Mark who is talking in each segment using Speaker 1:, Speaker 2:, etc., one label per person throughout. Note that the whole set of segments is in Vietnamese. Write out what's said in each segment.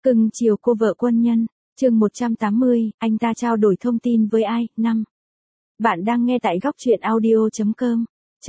Speaker 1: Cưng chiều cô vợ quân nhân, chương 180, anh ta trao đổi thông tin với ai? 5. Bạn đang nghe tại góc truyện audio.com.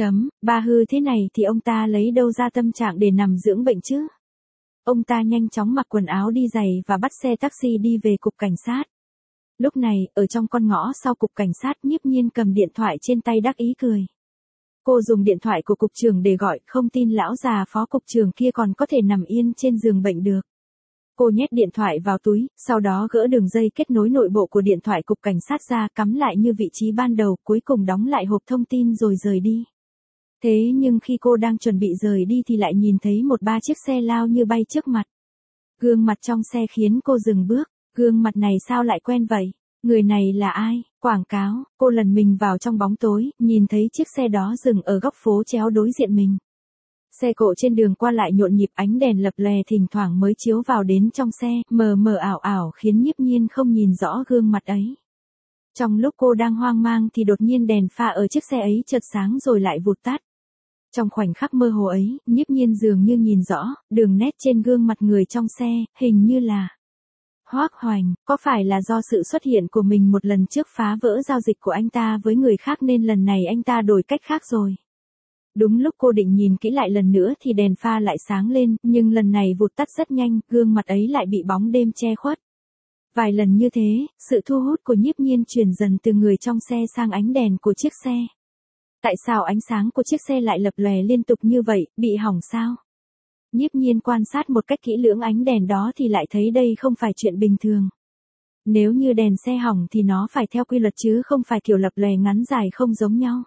Speaker 1: Ba hư thế này thì ông ta lấy đâu ra tâm trạng để nằm dưỡng bệnh chứ? Ông ta nhanh chóng mặc quần áo đi giày và bắt xe taxi đi về cục cảnh sát. Lúc này, ở trong con ngõ sau cục cảnh sát, Nhiếp Nhiên cầm điện thoại trên tay đắc ý cười. Cô dùng điện thoại của cục trưởng để gọi, không tin lão già phó cục trưởng kia còn có thể nằm yên trên giường bệnh được. Cô nhét điện thoại vào túi, sau đó gỡ đường dây kết nối nội bộ của điện thoại cục cảnh sát ra, cắm lại như vị trí ban đầu, cuối cùng đóng lại hộp thông tin rồi rời đi. Thế nhưng khi cô đang chuẩn bị rời đi thì lại nhìn thấy ba chiếc xe lao như bay trước mặt. Gương mặt trong xe khiến cô dừng bước, gương mặt này sao lại quen vậy? Người này là ai? Quảng cáo, cô lần mình vào trong bóng tối, nhìn thấy chiếc xe đó dừng ở góc phố chéo đối diện mình. Xe cộ trên đường qua lại nhộn nhịp, ánh đèn lập lòe thỉnh thoảng mới chiếu vào đến trong xe, mờ mờ ảo ảo khiến Nhiếp Nhiên không nhìn rõ gương mặt ấy. Trong lúc cô đang hoang mang thì đột nhiên đèn pha ở chiếc xe ấy chợt sáng rồi lại vụt tắt. Trong khoảnh khắc mơ hồ ấy, Nhiếp Nhiên dường như nhìn rõ, đường nét trên gương mặt người trong xe, hình như là Hoác Hoành. Có phải là do sự xuất hiện của mình một lần trước phá vỡ giao dịch của anh ta với người khác nên lần này anh ta đổi cách khác rồi? Đúng lúc cô định nhìn kỹ lại lần nữa thì đèn pha lại sáng lên, nhưng lần này vụt tắt rất nhanh, gương mặt ấy lại bị bóng đêm che khuất. Vài lần như thế, sự thu hút của Nhiếp Nhiên chuyển dần từ người trong xe sang ánh đèn của chiếc xe. Tại sao ánh sáng của chiếc xe lại lập lòe liên tục như vậy, bị hỏng sao? Nhiếp Nhiên quan sát một cách kỹ lưỡng ánh đèn đó thì lại thấy đây không phải chuyện bình thường. Nếu như đèn xe hỏng thì nó phải theo quy luật chứ không phải kiểu lập lòe ngắn dài không giống nhau.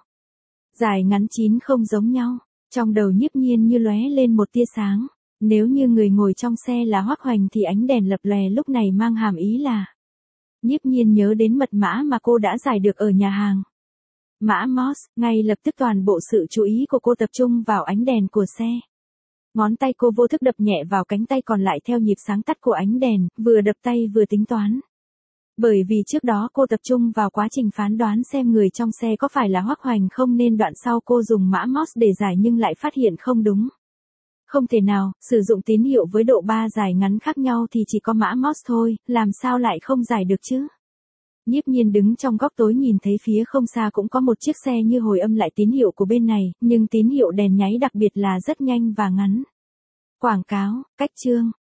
Speaker 1: Dài ngắn chín không giống nhau. Trong đầu Nhiếp Nhiên như lóe lên một tia sáng. Nếu như người ngồi trong xe là Hoác Hoành thì ánh đèn lập lòe lúc này mang hàm ý là. Nhiếp Nhiên nhớ đến mật mã mà cô đã giải được ở nhà hàng. Mã Morse, ngay lập tức toàn bộ sự chú ý của cô tập trung vào ánh đèn của xe. Ngón tay cô vô thức đập nhẹ vào cánh tay còn lại theo nhịp sáng tắt của ánh đèn, vừa đập tay vừa tính toán. Bởi vì trước đó cô tập trung vào quá trình phán đoán xem người trong xe có phải là Hoác Hoành không nên đoạn sau cô dùng mã Morse để giải nhưng lại phát hiện không đúng. Không thể nào, sử dụng tín hiệu với độ 3 dài ngắn khác nhau thì chỉ có mã Morse thôi, làm sao lại không giải được chứ? Nhiếp Nhiên đứng trong góc tối nhìn thấy phía không xa cũng có một chiếc xe như hồi âm lại tín hiệu của bên này, nhưng tín hiệu đèn nháy đặc biệt là rất nhanh và ngắn. Quảng cáo, cách chương,